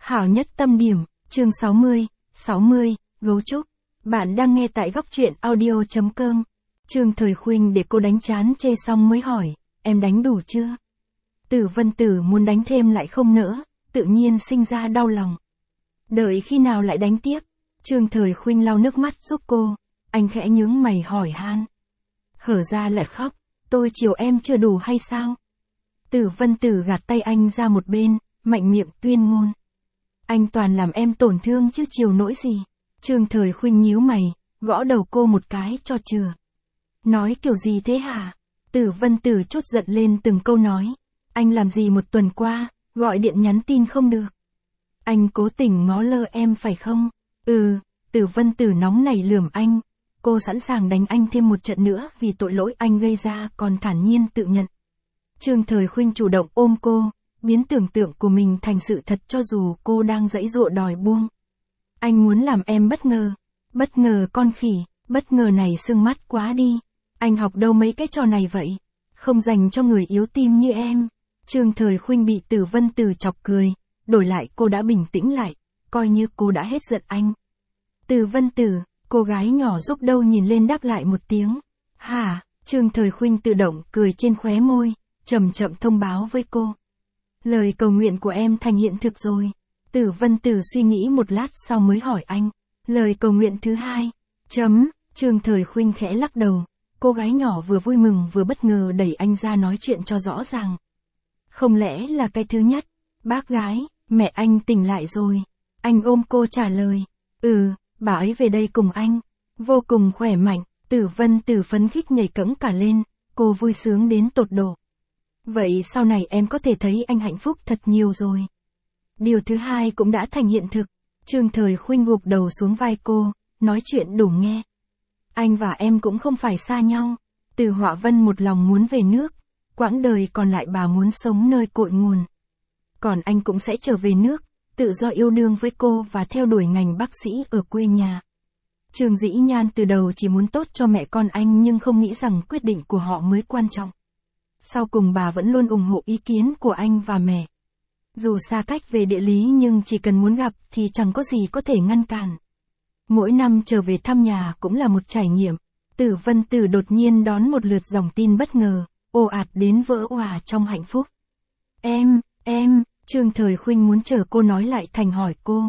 Hảo nhất tâm điểm, chương 60, gấu trúc. Bạn đang nghe tại góc truyện audio.com. Trương Thời Khuynh để cô đánh chán chê xong mới hỏi, em đánh đủ chưa? Tử Vân Tử muốn đánh thêm lại không nỡ, tự nhiên sinh ra đau lòng. Đợi khi nào lại đánh tiếp? Trương Thời Khuynh lau nước mắt giúp cô, anh khẽ nhướng mày hỏi han. Hở ra lại khóc, tôi chiều em chưa đủ hay sao? Tử Vân Tử gạt tay anh ra một bên, mạnh miệng tuyên ngôn. Anh toàn làm em tổn thương chứ chiều nỗi gì. Trương Thời Khuynh nhíu mày, gõ đầu cô một cái cho chừa. Nói kiểu gì thế hả? Tử Vân Tử chốt giận lên từng câu nói. Anh làm gì một tuần qua, gọi điện nhắn tin không được. Anh cố tình ngó lơ em phải không? Tử Vân Tử nóng nảy lườm anh. Cô sẵn sàng đánh anh thêm một trận nữa vì tội lỗi anh gây ra còn thản nhiên tự nhận. Trương Thời Khuynh chủ động ôm cô, biến tưởng tượng của mình thành sự thật cho dù cô đang giãy giụa đòi buông. Anh muốn làm em bất ngờ con khỉ, bất ngờ này sưng mắt quá đi. Anh học đâu mấy cái trò này vậy? Không dành cho người yếu tim như em. Trương Thời Khuynh bị Tử Vân Tử chọc cười, đổi lại cô đã bình tĩnh lại, coi như cô đã hết giận anh. Tử Vân Tử, cô gái nhỏ giúp đâu nhìn lên đáp lại một tiếng. Hả? Trương Thời Khuynh tự động cười trên khóe môi, chậm chậm thông báo với cô. Lời cầu nguyện của em thành hiện thực rồi. Tử Vân Tử suy nghĩ một lát sau mới hỏi anh. Lời cầu nguyện thứ hai. Trương Thời Khuynh khẽ lắc đầu. Cô gái nhỏ vừa vui mừng vừa bất ngờ đẩy anh ra nói chuyện cho rõ ràng. Không lẽ là cái thứ nhất? Bác gái, mẹ anh tỉnh lại rồi. Anh ôm cô trả lời. Bà ấy về đây cùng anh. Vô cùng khỏe mạnh. Tử Vân Tử phấn khích nhảy cẫng cả lên. Cô vui sướng đến tột độ. Vậy sau này em có thể thấy anh hạnh phúc thật nhiều rồi. Điều thứ hai cũng đã thành hiện thực. Trương Thời Khuynh gục đầu xuống vai cô, nói chuyện đủ nghe. Anh và em cũng không phải xa nhau. Từ Họa Vân một lòng muốn về nước. Quãng đời còn lại bà muốn sống nơi cội nguồn. Còn anh cũng sẽ trở về nước, tự do yêu đương với cô và theo đuổi ngành bác sĩ ở quê nhà. Trương Dĩ Nhan từ đầu chỉ muốn tốt cho mẹ con anh nhưng không nghĩ rằng quyết định của họ mới quan trọng. Sau cùng bà vẫn luôn ủng hộ ý kiến của anh và mẹ. Dù xa cách về địa lý nhưng chỉ cần muốn gặp thì chẳng có gì có thể ngăn cản. Mỗi năm trở về thăm nhà cũng là một trải nghiệm. Tử Vân Tử đột nhiên đón một lượt dòng tin bất ngờ, ồ ạt đến vỡ òa trong hạnh phúc. Em, Trương Thời Khuynh muốn chờ cô nói lại thành hỏi cô.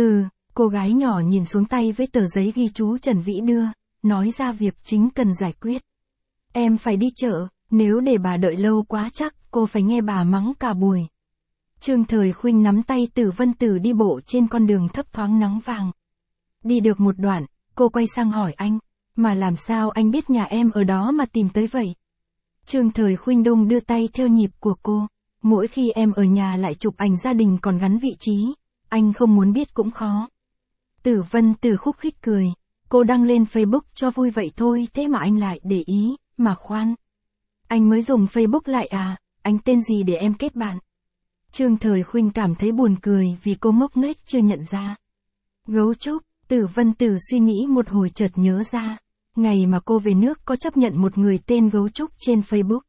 Cô gái nhỏ nhìn xuống tay với tờ giấy ghi chú Trần Vĩ đưa, nói ra việc chính cần giải quyết. Em phải đi chợ, nếu để bà đợi lâu quá chắc cô phải nghe bà mắng cả buổi. Trương Thời Khuynh nắm tay Tử Vân Tử đi bộ trên con đường thấp thoáng nắng vàng. Đi được một đoạn, cô quay sang hỏi anh, mà làm sao anh biết nhà em ở đó mà tìm tới vậy? Trương Thời Khuynh đung đưa tay theo nhịp của cô. Mỗi khi em ở nhà lại chụp ảnh gia đình còn gắn vị trí, anh không muốn biết cũng khó. Tử Vân Tử khúc khích cười, cô đăng lên Facebook cho vui vậy thôi thế mà anh lại để ý, mà khoan. Anh mới dùng Facebook lại à, anh tên gì để em kết bạn? Trương Thời Khuynh cảm thấy buồn cười vì cô ngốc nghếch chưa nhận ra. Gấu trúc, Tử Vân Tử suy nghĩ một hồi chợt nhớ ra. Ngày mà cô về nước có chấp nhận một người tên Gấu Trúc trên Facebook.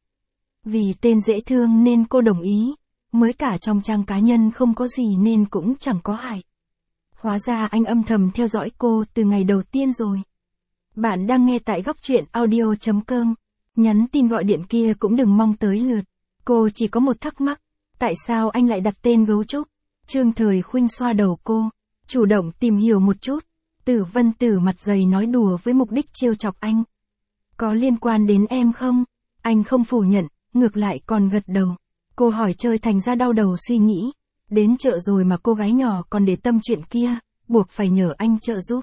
Vì tên dễ thương nên cô đồng ý, mới cả trong trang cá nhân không có gì nên cũng chẳng có hại. Hóa ra anh âm thầm theo dõi cô từ ngày đầu tiên rồi. Bạn đang nghe tại góc truyện audio.com. Nhắn tin gọi điện kia cũng đừng mong tới lượt. Cô chỉ có một thắc mắc, tại sao anh lại đặt tên Gấu Trúc? Trương Thời Khuynh xoa đầu cô, chủ động tìm hiểu một chút. Tử Vân Tử mặt dày nói đùa với mục đích trêu chọc anh. Có liên quan đến em không? Anh không phủ nhận, ngược lại còn gật đầu. Cô hỏi chơi thành ra đau đầu suy nghĩ. Đến chợ rồi mà cô gái nhỏ còn để tâm chuyện kia, buộc phải nhờ anh trợ giúp.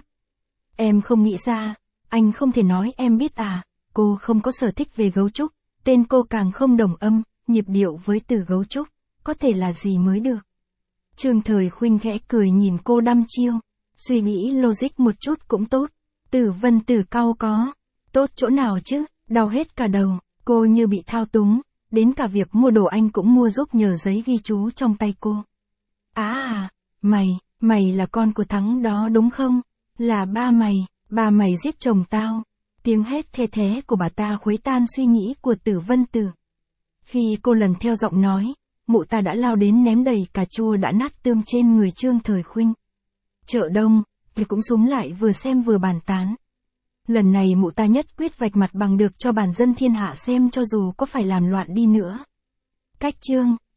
Em không nghĩ ra, anh không thể nói em biết à, cô không có sở thích về gấu trúc, tên cô càng không đồng âm, nhịp điệu với từ gấu trúc, có thể là gì mới được. Trương Thời Khuynh khẽ cười nhìn cô đăm chiêu, suy nghĩ logic một chút cũng tốt. Tử Vân Tử cau có, tốt chỗ nào chứ, đau hết cả đầu, cô như bị thao túng, đến cả việc mua đồ anh cũng mua giúp nhờ giấy ghi chú trong tay cô. Mày là con của Thắng đó đúng không? Là ba mày giết chồng tao. Tiếng hét the thé của bà ta khuấy tan suy nghĩ của Tử Vân Tử. Khi cô lần theo giọng nói, mụ ta đã lao đến ném đầy cà chua đã nát tươm trên người Trương Thời Khuynh. Chợ đông, thì cũng xúm lại vừa xem vừa bàn tán. Lần này mụ ta nhất quyết vạch mặt bằng được cho bản dân thiên hạ xem cho dù có phải làm loạn đi nữa. Cách Trương